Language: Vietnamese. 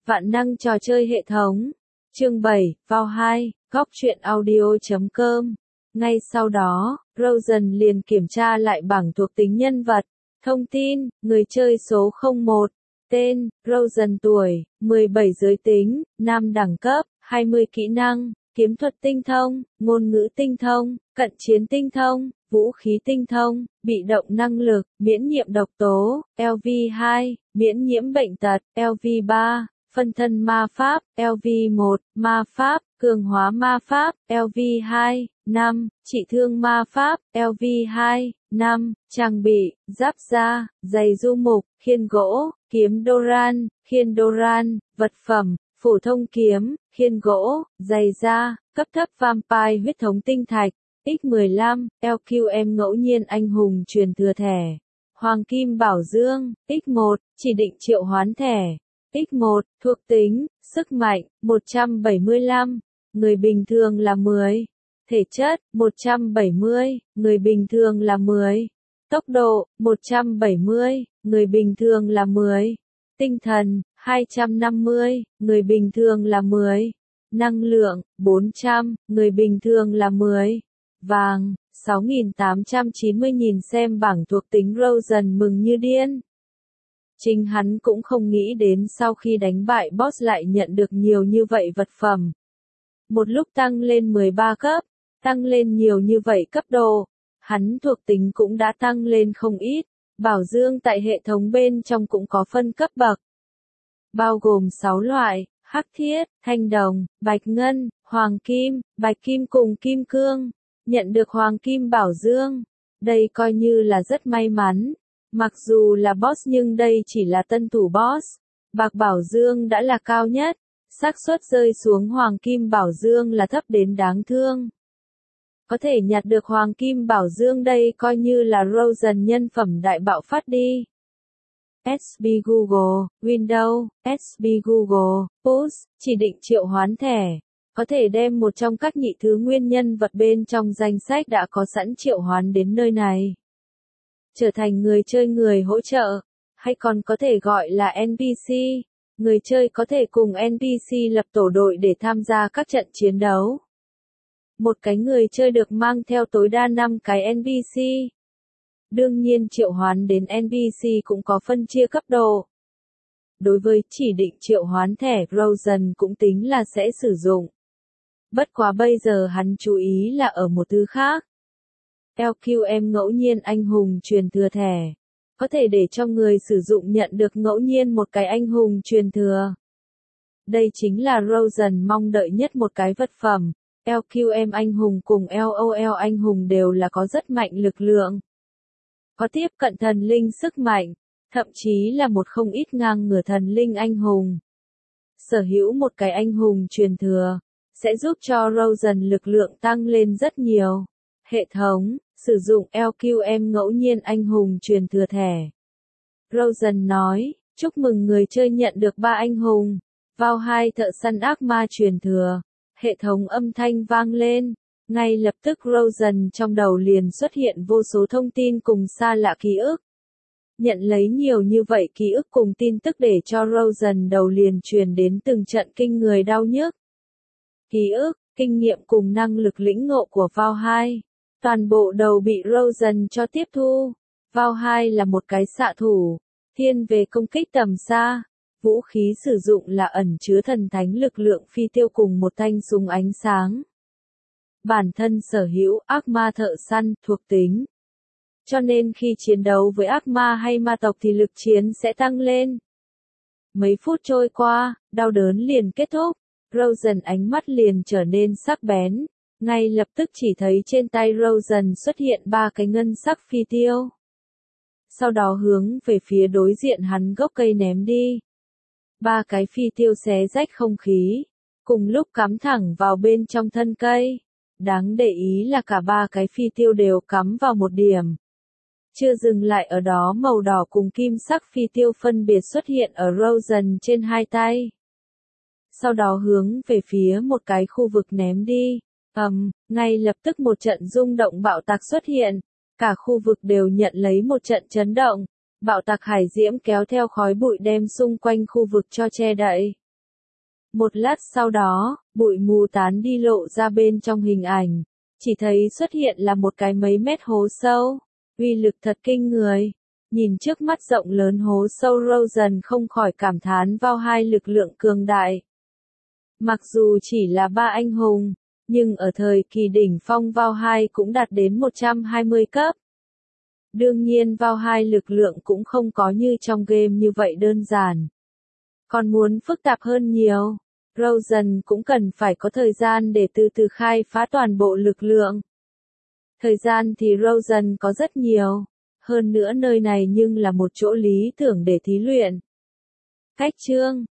Vạn năng trò chơi hệ thống. Chương 7, vào 2, góc truyện audio.com. Ngay sau đó, Rosen liền kiểm tra lại bảng thuộc tính nhân vật. Thông tin, người chơi số 01. Tên, Rosen tuổi, 17 giới tính, nam đẳng cấp, 20 kỹ năng, kiếm thuật tinh thông, ngôn ngữ tinh thông, cận chiến tinh thông, vũ khí tinh thông, bị động năng lực, miễn nhiễm độc tố, LV2, miễn nhiễm bệnh tật, LV3, phân thân ma pháp, LV1, ma pháp, cường hóa ma pháp, LV2, 5, trị thương ma pháp, LV2, 5, trang bị, giáp da, giày du mục, khiên gỗ, kiếm Doran, khiên Doran, vật phẩm, phổ thông kiếm, khiên gỗ, giày da, cấp thấp vampire huyết thống tinh thạch, X15, LQM ngẫu nhiên anh hùng truyền thừa thẻ, hoàng kim bảo dương, X1, chỉ định triệu hoán thẻ, X1, thuộc tính, sức mạnh, 175, người bình thường là 10, thể chất, 170, người bình thường là 10, tốc độ, 170, người bình thường là 10, tinh thần, 250, người bình thường là 10, năng lượng, 400, người bình thường là 10, vàng, 6.890. Nhìn xem bảng thuộc tính Rosen mừng như điên. Chính hắn cũng không nghĩ đến sau khi đánh bại boss lại nhận được nhiều như vậy vật phẩm. Một lúc tăng lên 13 cấp, tăng lên nhiều như vậy cấp độ, hắn thuộc tính cũng đã tăng lên không ít. Bảo dương tại hệ thống bên trong cũng có phân cấp bậc, bao gồm 6 loại: hắc thiết, thanh đồng, bạch ngân, hoàng kim, bạch kim cùng kim cương. Nhận được hoàng kim bảo dương, đây coi như là rất may mắn. Mặc dù là boss nhưng đây chỉ là tân thủ boss. Bạc bảo dương đã là cao nhất, xác suất rơi xuống hoàng kim bảo dương là thấp đến đáng thương. Có thể nhặt được hoàng kim bảo dương đây coi như là Rosen nhân phẩm đại bạo phát đi. SB Google, Windows, SB Google, Push, chỉ định triệu hoán thẻ. Có thể đem một trong các nhị thứ nguyên nhân vật bên trong danh sách đã có sẵn triệu hoán đến nơi này. Trở thành người chơi người hỗ trợ, hay còn có thể gọi là NPC. Người chơi có thể cùng NPC lập tổ đội để tham gia các trận chiến đấu. Một cái người chơi được mang theo tối đa 5 cái NPC. Đương nhiên triệu hoán đến NPC cũng có phân chia cấp độ. Đối với chỉ định triệu hoán thẻ, Rosen cũng tính là sẽ sử dụng. Bất quá bây giờ hắn chú ý là ở một thứ khác. LQM ngẫu nhiên anh hùng truyền thừa thẻ. Có thể để cho người sử dụng nhận được ngẫu nhiên một cái anh hùng truyền thừa. Đây chính là Rosen mong đợi nhất một cái vật phẩm. LQM anh hùng cùng LOL anh hùng đều là có rất mạnh lực lượng. Có tiếp cận thần linh sức mạnh, thậm chí là một không ít ngang ngửa thần linh anh hùng. Sở hữu một cái anh hùng truyền thừa, sẽ giúp cho Rosen lực lượng tăng lên rất nhiều. Hệ thống, sử dụng LQM ngẫu nhiên anh hùng truyền thừa thẻ. Rosen nói, chúc mừng người chơi nhận được 3 anh hùng. Vào 2 thợ săn ác ma truyền thừa. Hệ thống âm thanh vang lên. Ngay lập tức Rosen trong đầu liền xuất hiện vô số thông tin cùng xa lạ ký ức. Nhận lấy nhiều như vậy ký ức cùng tin tức để cho Rosen đầu liền truyền đến từng trận kinh người đau nhức. Ký ức, kinh nghiệm cùng năng lực lĩnh ngộ của Vào 2. Toàn bộ đầu bị Rosen cho tiếp thu. Vào 2 là một cái xạ thủ, thiên về công kích tầm xa. Vũ khí sử dụng là ẩn chứa thần thánh lực lượng phi tiêu cùng một thanh súng ánh sáng. Bản thân sở hữu ác ma thợ săn thuộc tính. Cho nên khi chiến đấu với ác ma hay ma tộc thì lực chiến sẽ tăng lên. Mấy phút trôi qua, đau đớn liền kết thúc. Rosen ánh mắt liền trở nên sắc bén. Ngay lập tức chỉ thấy trên tay Rosen xuất hiện 3 cái ngân sắc phi tiêu. Sau đó hướng về phía đối diện hắn gốc cây ném đi. 3 cái phi tiêu xé rách không khí, cùng lúc cắm thẳng vào bên trong thân cây. Đáng để ý là cả 3 cái phi tiêu đều cắm vào một điểm. Chưa dừng lại ở đó, màu đỏ cùng kim sắc phi tiêu phân biệt xuất hiện ở Rosen trên 2 tay. Sau đó hướng về phía một cái khu vực ném đi. Ngay lập tức một trận rung động bạo tạc xuất hiện. Cả khu vực đều nhận lấy một trận chấn động. Bạo tạc hải diễm kéo theo khói bụi đem xung quanh khu vực cho che đậy. Một lát sau đó, bụi mù tán đi lộ ra bên trong hình ảnh. Chỉ thấy xuất hiện là một cái mấy mét hố sâu. Uy lực thật kinh người. Nhìn trước mắt rộng lớn hố sâu Rosen không khỏi cảm thán vào hai lực lượng cường đại. Mặc dù chỉ là ba anh hùng, nhưng ở thời kỳ đỉnh phong vào hai cũng đạt đến 120 cấp. Đương nhiên vào hai lực lượng cũng không có như trong game như vậy đơn giản. Còn muốn phức tạp hơn nhiều, Rosen cũng cần phải có thời gian để từ từ khai phá toàn bộ lực lượng. Thời gian thì Rosen có rất nhiều, hơn nữa nơi này nhưng là một chỗ lý tưởng để thí luyện. Cách chương